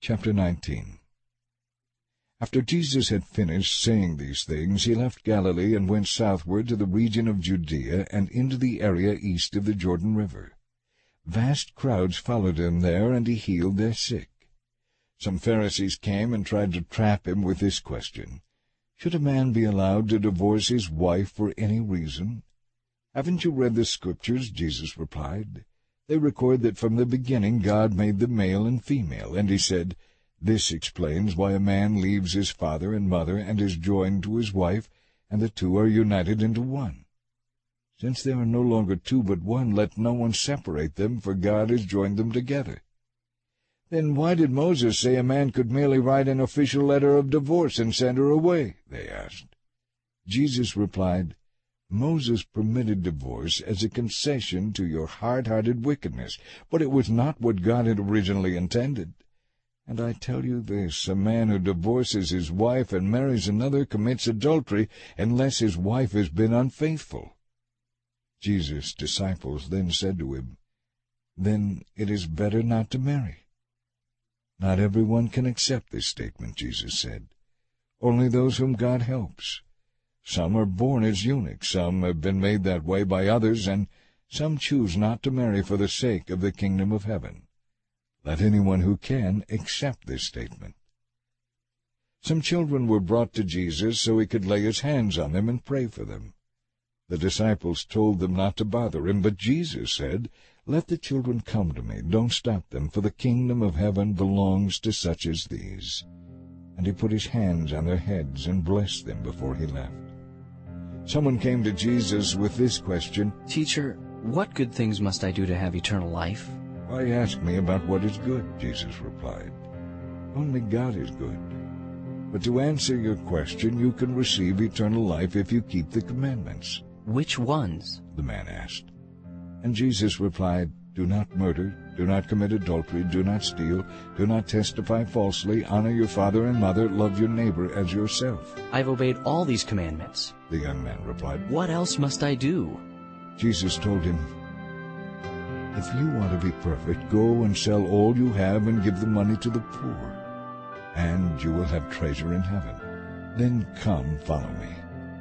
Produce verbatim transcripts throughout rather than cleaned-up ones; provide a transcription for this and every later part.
Chapter nineteen. After Jesus had finished saying these things, he left Galilee and went southward to the region of Judea and into the area east of the Jordan River. Vast crowds followed him there, and he healed their sick. Some Pharisees came and tried to trap him with this question: "Should a man be allowed to divorce his wife for any reason?" "Haven't you read the Scriptures?" Jesus replied. "They record that from the beginning God made them male and female." And he said, "This explains why a man leaves his father and mother and is joined to his wife, and the two are united into one. Since they are no longer two but one, let no one separate them, for God has joined them together." "Then why did Moses say a man could merely write an official letter of divorce and send her away?" they asked. Jesus replied, "Moses permitted divorce as a concession to your hard-hearted wickedness, but it was not what God had originally intended. And I tell you this, a man who divorces his wife and marries another commits adultery, unless his wife has been unfaithful." Jesus' disciples then said to him, "Then it is better not to marry." "Not everyone can accept this statement," Jesus said. "Only those whom God helps. Some are born as eunuchs, some have been made that way by others, and some choose not to marry for the sake of the kingdom of heaven. Let anyone who can accept this statement." Some children were brought to Jesus so he could lay his hands on them and pray for them. The disciples told them not to bother him, but Jesus said, "Let the children come to me. Don't stop them, for the kingdom of heaven belongs to such as these." And he put his hands on their heads and blessed them before he left. Someone came to Jesus with this question: "Teacher, what good things must I do to have eternal life?" "Why ask me about what is good?" Jesus replied. "Only God is good. But to answer your question, you can receive eternal life if you keep the commandments." "Which ones?" the man asked. And Jesus replied, "Do not murder, do not commit adultery, do not steal, do not testify falsely, honor your father and mother, love your neighbor as yourself." "I've obeyed all these commandments," the young man replied. "What else must I do?" Jesus told him, "If you want to be perfect, go and sell all you have and give the money to the poor, and you will have treasure in heaven. Then come, follow me."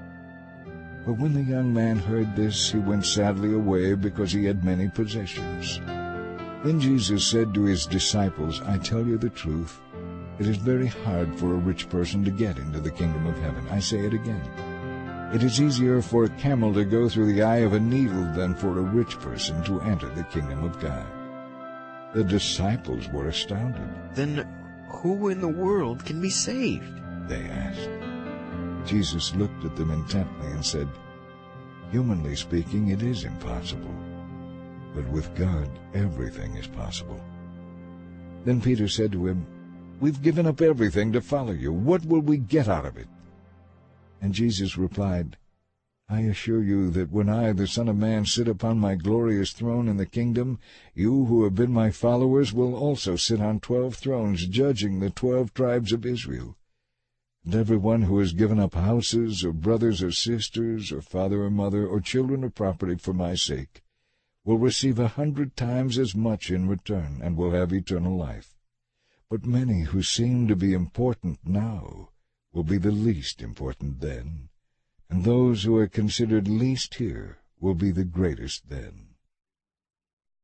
But when the young man heard this, he went sadly away because he had many possessions. Then Jesus said to his disciples, "I tell you the truth, it is very hard for a rich person to get into the kingdom of heaven. I say it again. It is easier for a camel to go through the eye of a needle than for a rich person to enter the kingdom of God." The disciples were astounded. "Then who in the world can be saved?" they asked. Jesus looked at them intently and said, "Humanly speaking, it is impossible, but with God everything is possible." Then Peter said to him, "We've given up everything to follow you. What will we get out of it?" And Jesus replied, "I assure you that when I, the Son of Man, sit upon my glorious throne in the kingdom, you who have been my followers will also sit on twelve thrones, judging the twelve tribes of Israel. And everyone who has given up houses, or brothers or sisters, or father or mother, or children or property for my sake, will receive a hundred times as much in return, and will have eternal life. But many who seem to be important now will be the least important then, and those who are considered least here will be the greatest then."